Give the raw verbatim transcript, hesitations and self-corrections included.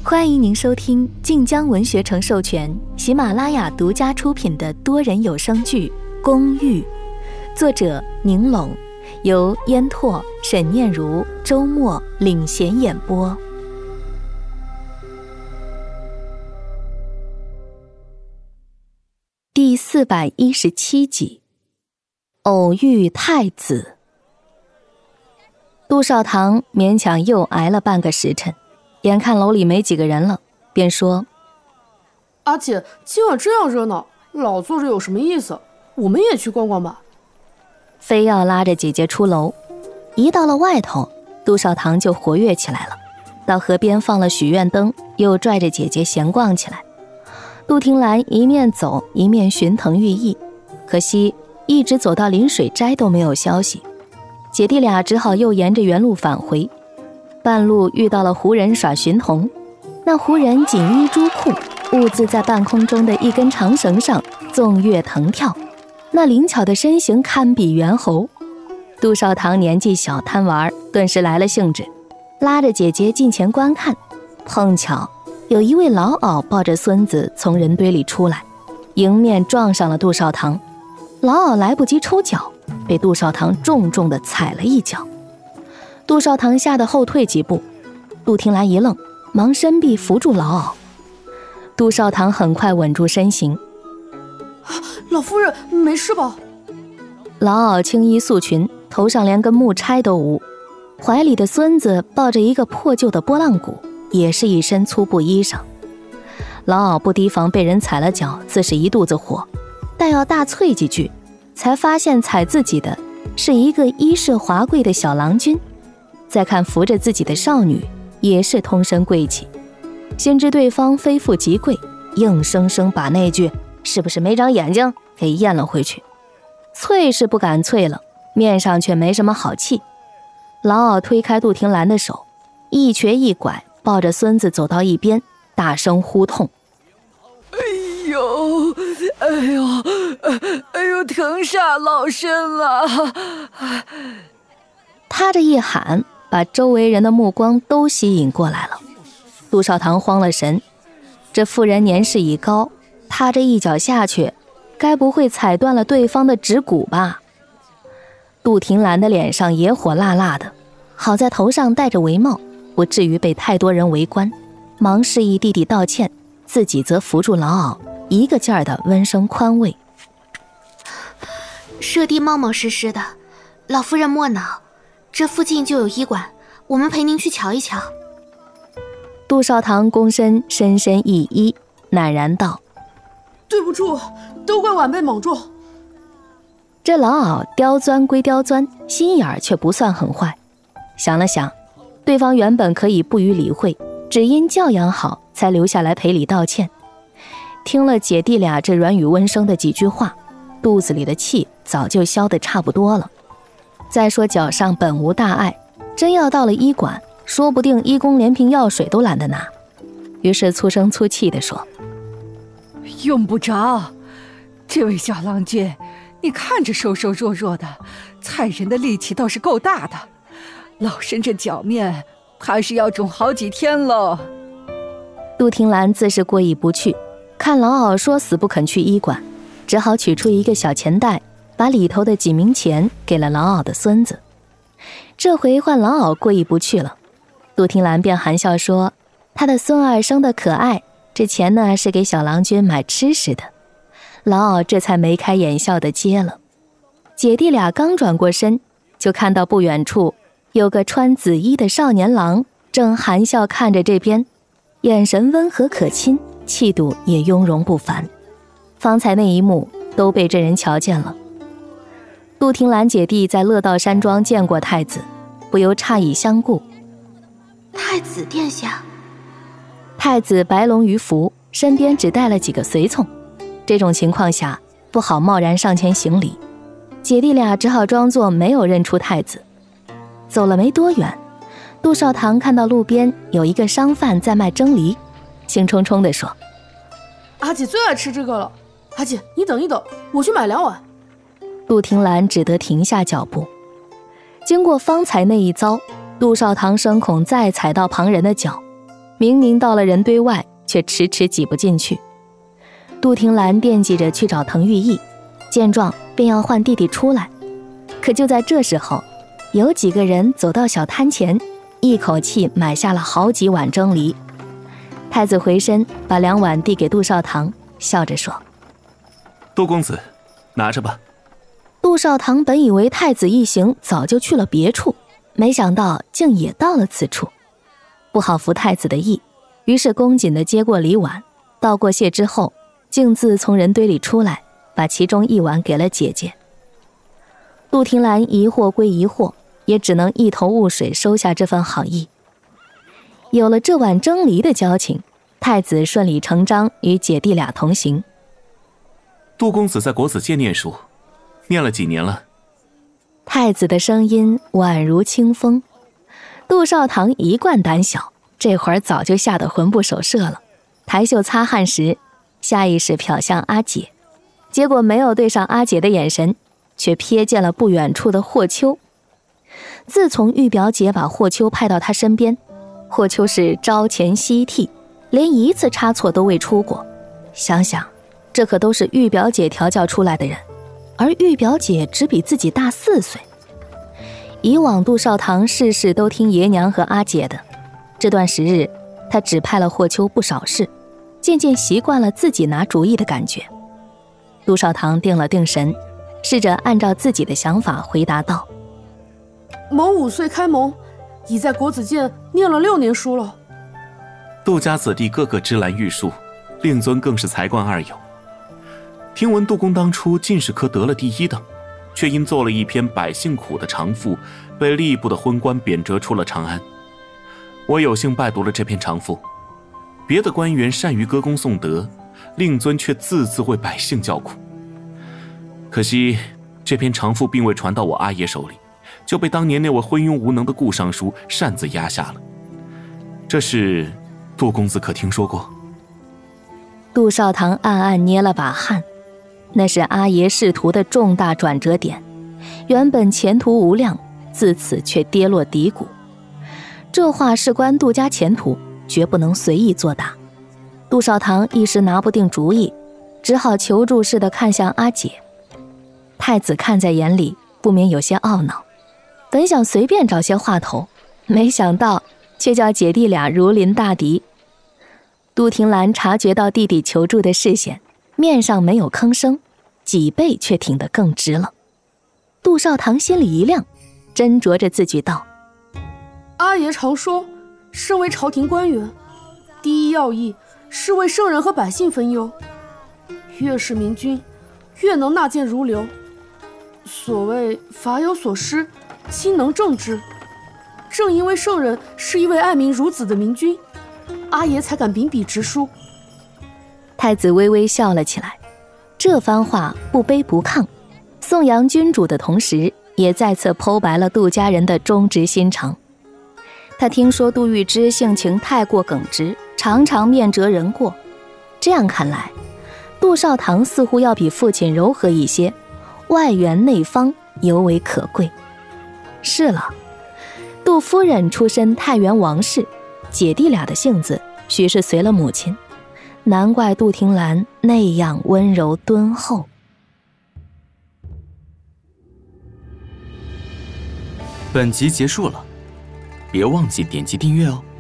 欢迎您收听晋江文学城授权、喜马拉雅独家出品的多人有声剧《公寓》，作者宁拢，由烟拓、沈念如、周末领衔演播。第四百一十七集，偶遇太子。杜少棠勉强又挨了半个时辰，眼看楼里没几个人了，便说： 阿姐，今晚这样热闹，老坐着有什么意思？我们也去逛逛吧。 非要拉着姐姐出楼。一到了外头，杜少棠就活跃起来了，到河边放了许愿灯，又拽着姐姐闲逛起来。杜婷兰一面走一面寻藤寓意，可惜一直走到临水斋都没有消息，姐弟俩只好又沿着原路返回。半路遇到了胡人耍寻童，那胡人锦衣朱裤，兀自在半空中的一根长绳上纵跃腾跳，那灵巧的身形堪比猿猴。杜少棠年纪小，贪玩，顿时来了兴致，拉着姐姐近前观看。碰巧有一位老媪抱着孙子从人堆里出来，迎面撞上了杜少棠。老媪来不及抽脚，被杜少棠重重地踩了一脚。杜少棠吓得后退几步，杜婷兰一愣，忙伸臂扶住老媪。杜少棠很快稳住身形。 老夫人没事吧？ 老媪青衣素裙，头上连根木钗都无，怀里的孙子抱着一个破旧的拨浪鼓，也是一身粗布衣裳。老媪不提防被人踩了脚，自是一肚子火，但要大啐几句，才发现踩自己的是一个衣饰华贵的小郎君。再看扶着自己的少女，也是通身贵气，先知对方非富即贵，硬生生把那句是不是没长眼睛给咽了回去。啐是不敢啐了，面上却没什么好气。老媪推开杜婷兰的手，一瘸一拐抱着孙子走到一边，大声呼痛： 哎呦哎呦哎呦，疼傻老身了！ 他这一喊，把周围人的目光都吸引过来了。杜少棠慌了神，这妇人年事已高，他这一脚下去，该不会踩断了对方的指骨吧？杜婷兰的脸上也火辣辣的，好在头上戴着围帽，不至于被太多人围观，忙示意弟弟道歉，自己则扶住老媪，一个劲儿的温声宽慰： 舍弟冒冒失失的，老夫人莫恼，这附近就有医馆，我们陪您去瞧一瞧。 杜少棠躬身深深一揖，赧然道： 对不住，都怪晚辈莽撞。 这老媪刁钻归刁钻，心眼儿却不算很坏。想了想，对方原本可以不予理会，只因教养好才留下来赔礼道歉。听了姐弟俩这软语温声的几句话，肚子里的气早就消得差不多了。再说脚上本无大碍，真要到了医馆，说不定医工连瓶药水都懒得拿。于是粗声粗气地说： 用不着，这位小郎君，你看着瘦瘦弱弱的，踩人的力气倒是够大的，老身这脚面怕是要肿好几天喽。 杜婷兰自是过意不去，看老媪说死不肯去医馆，只好取出一个小钱袋，把里头的几名钱给了老媪的孙子。这回换老媪过意不去了，杜婷兰便含笑说：她的孙儿生得可爱，这钱呢是给小郎君买吃食的。老媪这才眉开眼笑地接了。姐弟俩刚转过身，就看到不远处有个穿紫衣的少年郎正含笑看着这边，眼神温和可亲，气度也雍容不凡。方才那一幕都被这人瞧见了。杜婷兰姐弟在乐道山庄见过太子，不由诧异相顾。 太子殿下。 太子白龙于服，身边只带了几个随从，这种情况下不好贸然上前行礼，姐弟俩只好装作没有认出太子。走了没多远，杜少棠看到路边有一个商贩在卖蒸梨，兴冲冲地说： 阿姐最爱吃这个了，阿姐你等一等，我去买两碗。 杜婷兰只得停下脚步。经过方才那一遭，杜少棠生恐再踩到旁人的脚， 明明到了人堆外，却迟迟挤不进去。杜婷兰惦记着去找滕玉义，见状便要唤弟弟出来。可就在这时候，有几个人走到小摊前，一口气买下了好几碗蒸梨。太子回身把两碗递给杜少堂，笑着说： 杜公子，拿着吧。 杜少堂本以为太子一行早就去了别处，没想到竟也到了此处，不好服太子的意，于是恭谨地接过梨碗，道过谢之后，径自从人堆里出来，把其中一碗给了姐姐。杜婷兰疑惑归疑惑，也只能一头雾水收下这份好意。有了这碗蒸梨的交情，太子顺理成章与姐弟俩同行。 杜公子在国子监念书，念了几年了？ 太子的声音宛如清风。杜少堂一贯胆小，这会儿早就吓得魂不守舍了，抬袖擦汗时，下意识瞟向阿姐，结果没有对上阿姐的眼神，却瞥见了不远处的霍秋。自从玉表姐把霍秋派到她身边，霍秋是朝前夕替，连一次差错都未出过。想想，这可都是玉表姐调教出来的人，而玉表姐只比自己大四岁。以往杜少堂事事都听爷娘和阿姐的，这段时日他只派了霍秋不少事，渐渐习惯了自己拿主意的感觉。杜少堂定了定神，试着按照自己的想法回答道： 某五岁开蒙，已在国子监念了六年书了。 杜家子弟个个芝兰玉树，令尊更是才冠二有。听闻杜公当初进士科得了第一等，却因做了一篇百姓苦的长赋，被吏部的昏官贬谪出了长安。我有幸拜读了这篇长赋，别的官员善于歌功颂德，令尊却字字为百姓叫苦。可惜这篇长赋并未传到我阿爷手里，就被当年那位昏庸无能的顾尚书擅自压下了。这事杜公子可听说过？ 杜少堂暗暗捏了把汗，那是阿爷仕途的重大转折点，原本前途无量，自此却跌落低谷。这话事关杜家前途，绝不能随意作答。杜少堂一时拿不定主意，只好求助似的看向阿姐。太子看在眼里，不免有些懊恼，本想随便找些话头，没想到却叫姐弟俩如临大敌。杜婷兰察觉到弟弟求助的视线，面上没有吭声，脊背却挺得更直了。杜少堂心里一亮，斟酌着自句道： 阿爷常说，身为朝廷官员，第一要义是为圣人和百姓分忧，越是明君，越能纳谏如流。所谓法有所失，亲能正之。正因为圣人是一位爱民如子的明君，阿爷才敢秉笔直书。 太子微微笑了起来，这番话不卑不亢，颂扬君主的同时，也再次剖白了杜家人的忠直心肠。他听说杜玉芝性情太过耿直，常常面折人过，这样看来，杜少堂似乎要比父亲柔和一些，外圆内方，尤为可贵。是了，杜夫人出身太原王氏，姐弟俩的性子许是随了母亲，难怪杜婷兰那样温柔敦厚。 本集结束了，别忘记点击订阅哦。